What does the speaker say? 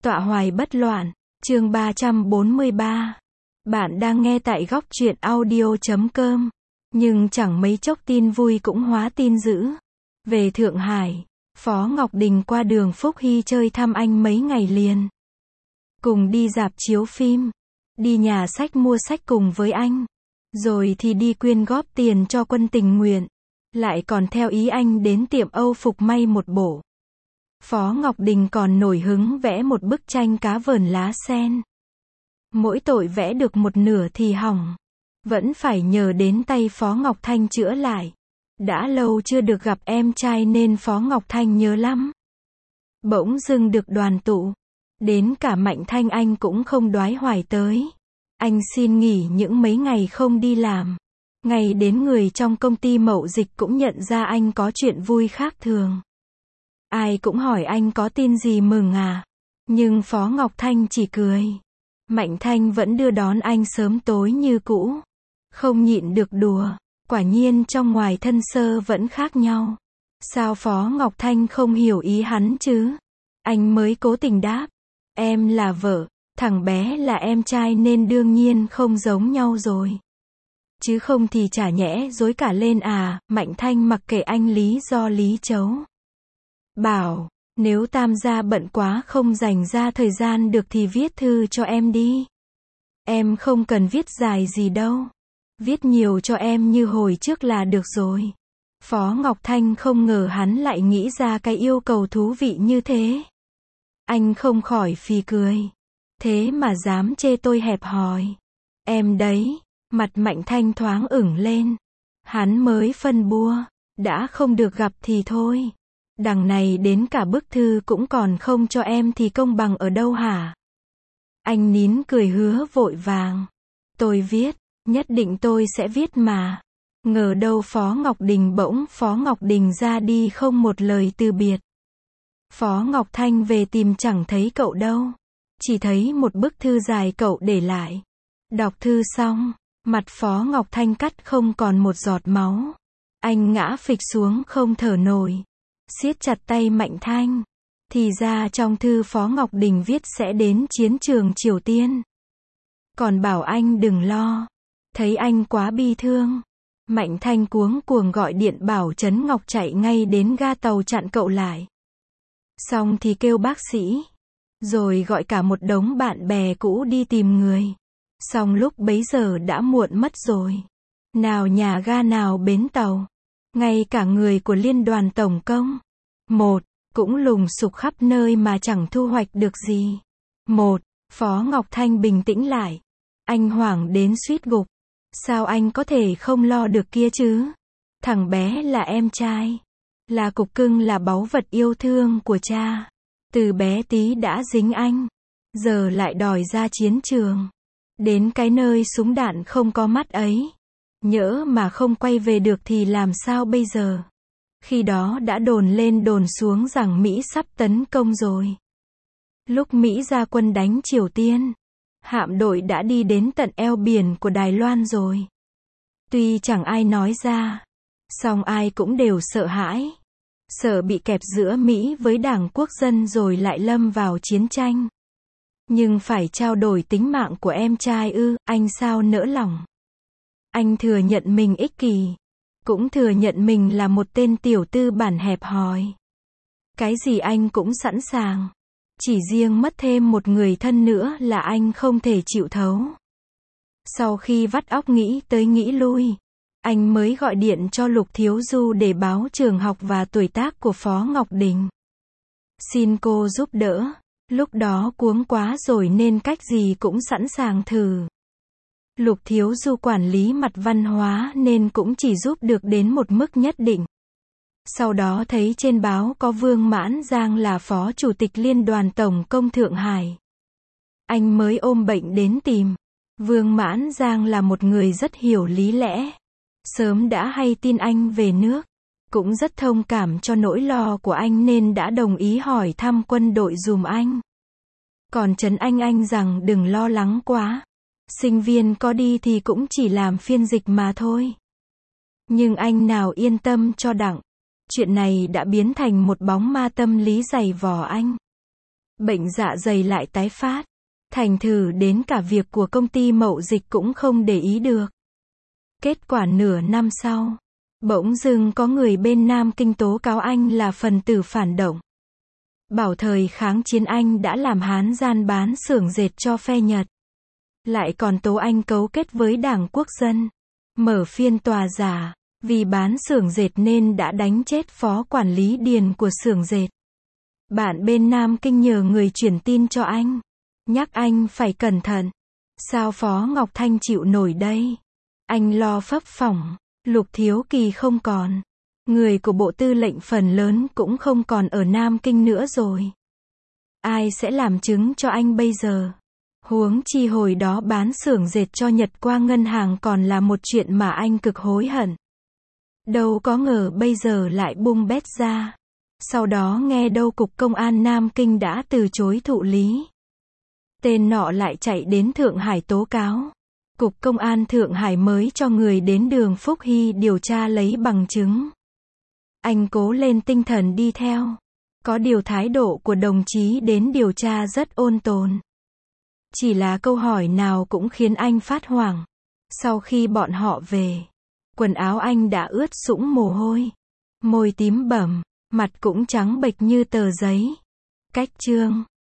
Tọa hoài bất loạn, chương 343. Bạn đang nghe tại góc truyện audio.com. Nhưng chẳng mấy chốc tin vui cũng hóa tin dữ. Về Thượng Hải, Phó Ngọc Đình qua đường Phúc Hy chơi thăm anh mấy ngày liền. Cùng đi rạp chiếu phim, đi nhà sách mua sách cùng với anh. Rồi thì đi quyên góp tiền cho quân tình nguyện. Lại còn theo ý anh đến tiệm Âu phục may một bộ. Phó Ngọc Đình còn nổi hứng vẽ một bức tranh cá vờn lá sen. Mỗi tội vẽ được một nửa thì hỏng. Vẫn phải nhờ đến tay Phó Ngọc Thanh chữa lại. Đã lâu chưa được gặp em trai nên Phó Ngọc Thanh nhớ lắm. Bỗng dưng được đoàn tụ. Đến cả Mạnh Thanh anh cũng không đoái hoài tới. Anh xin nghỉ những mấy ngày không đi làm. Ngày đến người trong công ty mậu dịch cũng nhận ra anh có chuyện vui khác thường. Ai cũng hỏi anh có tin gì mừng à. Nhưng Phó Ngọc Thanh chỉ cười. Mạnh Thanh vẫn đưa đón anh sớm tối như cũ. Không nhịn được đùa. Quả nhiên trong ngoài thân sơ vẫn khác nhau. Sao Phó Ngọc Thanh không hiểu ý hắn chứ? Anh mới cố tình đáp. Em là vợ, thằng bé là em trai nên đương nhiên không giống nhau rồi. Chứ không thì chả nhẽ dối cả lên à. Mạnh Thanh mặc kệ anh lý do lý chấu. Bảo, nếu Tam gia bận quá không dành ra thời gian được thì viết thư cho em đi. Em không cần viết dài gì đâu. Viết nhiều cho em như hồi trước là được rồi. Phó Ngọc Thanh không ngờ hắn lại nghĩ ra cái yêu cầu thú vị như thế. Anh không khỏi phì cười. Thế mà dám chê tôi hẹp hòi. Em đấy, mặt Mạnh Thanh thoáng ửng lên. Hắn mới phân bua. Đã không được gặp thì thôi. Đằng này đến cả bức thư cũng còn không cho em thì công bằng ở đâu hả? Anh nín cười hứa vội vàng. Tôi viết, nhất định tôi sẽ viết mà. Ngờ đâu Phó Ngọc Đình ra đi không một lời từ biệt. Phó Ngọc Thanh về tìm chẳng thấy cậu đâu. Chỉ thấy một bức thư dài cậu để lại. Đọc thư xong, mặt Phó Ngọc Thanh cắt không còn một giọt máu. Anh ngã phịch xuống không thở nổi. Siết chặt tay Mạnh Thanh. Thì ra trong thư Phó Ngọc Đình viết sẽ đến chiến trường Triều Tiên. Còn bảo anh đừng lo. Thấy anh quá bi thương. Mạnh Thanh cuống cuồng gọi điện bảo Trấn Ngọc chạy ngay đến ga tàu chặn cậu lại. Xong thì kêu bác sĩ. Rồi gọi cả một đống bạn bè cũ đi tìm người. Xong lúc bấy giờ đã muộn mất rồi. Nào nhà ga nào bến tàu. Ngay cả người của liên đoàn tổng công. Cũng lùng sục khắp nơi mà chẳng thu hoạch được gì. Phó Ngọc Thanh bình tĩnh lại. Anh hoảng đến suýt gục. Sao anh có thể không lo được kia chứ? Thằng bé là em trai. Là cục cưng là báu vật yêu thương của cha. Từ bé tí đã dính anh. Giờ lại đòi ra chiến trường. Đến cái nơi súng đạn không có mắt ấy. Nhỡ mà không quay về được thì làm sao bây giờ? Khi đó đã đồn lên đồn xuống rằng Mỹ sắp tấn công rồi. Lúc Mỹ ra quân đánh Triều Tiên, hạm đội đã đi đến tận eo biển của Đài Loan rồi. Tuy chẳng ai nói ra, song ai cũng đều sợ hãi. Sợ bị kẹp giữa Mỹ với Đảng Quốc dân rồi lại lâm vào chiến tranh. Nhưng phải trao đổi tính mạng của em trai ư, anh sao nỡ lòng. Anh thừa nhận mình ích kỷ. Cũng thừa nhận mình là một tên tiểu tư bản hẹp hòi. Cái gì anh cũng sẵn sàng. Chỉ riêng mất thêm một người thân nữa là anh không thể chịu thấu. Sau khi vắt óc nghĩ tới nghĩ lui, anh mới gọi điện cho Lục Thiếu Du để báo trường học và tuổi tác của Phó Ngọc Đình. Xin cô giúp đỡ. Lúc đó cuống quá rồi nên cách gì cũng sẵn sàng thử. Lục Thiếu Du quản lý mặt văn hóa nên cũng chỉ giúp được đến một mức nhất định. Sau đó thấy trên báo có Vương Mãn Giang là Phó Chủ tịch Liên đoàn Tổng công Thượng Hải. Anh mới ôm bệnh đến tìm. Vương Mãn Giang là một người rất hiểu lý lẽ. Sớm đã hay tin anh về nước. Cũng rất thông cảm cho nỗi lo của anh nên đã đồng ý hỏi thăm quân đội giùm anh. Còn trấn anh rằng đừng lo lắng quá. Sinh viên có đi thì cũng chỉ làm phiên dịch mà thôi. Nhưng anh nào yên tâm cho đặng. Chuyện này đã biến thành một bóng ma tâm lý dày vò anh. Bệnh dạ dày lại tái phát. Thành thử đến cả việc của công ty mậu dịch cũng không để ý được. Kết quả nửa năm sau, bỗng dưng có người bên Nam Kinh tố cáo anh là phần tử phản động. Bảo thời kháng chiến anh đã làm Hán gian bán xưởng dệt cho phe Nhật. Lại còn tố anh cấu kết với Đảng Quốc dân. Mở phiên tòa giả, vì bán xưởng dệt nên đã đánh chết phó quản lý điền của xưởng dệt. Bạn bên Nam Kinh nhờ người chuyển tin cho anh. Nhắc anh phải cẩn thận. Sao Phó Ngọc Thanh chịu nổi đây? Anh lo phấp phỏng. Lục Thiếu Kỳ không còn. Người của Bộ Tư lệnh phần lớn cũng không còn ở Nam Kinh nữa rồi. Ai sẽ làm chứng cho anh bây giờ? Huống chi hồi đó bán xưởng dệt cho Nhật qua ngân hàng còn là một chuyện mà anh cực hối hận. Đâu có ngờ bây giờ lại bung bét ra. Sau đó nghe đâu Cục Công an Nam Kinh đã từ chối thụ lý. Tên nọ lại chạy đến Thượng Hải tố cáo. Cục Công an Thượng Hải mới cho người đến đường Phúc Hy điều tra lấy bằng chứng. Anh cố lên tinh thần đi theo. Có điều thái độ của đồng chí đến điều tra rất ôn tồn. Chỉ là câu hỏi nào cũng khiến anh phát hoảng. Sau khi bọn họ về, quần áo anh đã ướt sũng mồ hôi. Môi tím bầm, mặt cũng trắng bệch như tờ giấy. Cách chương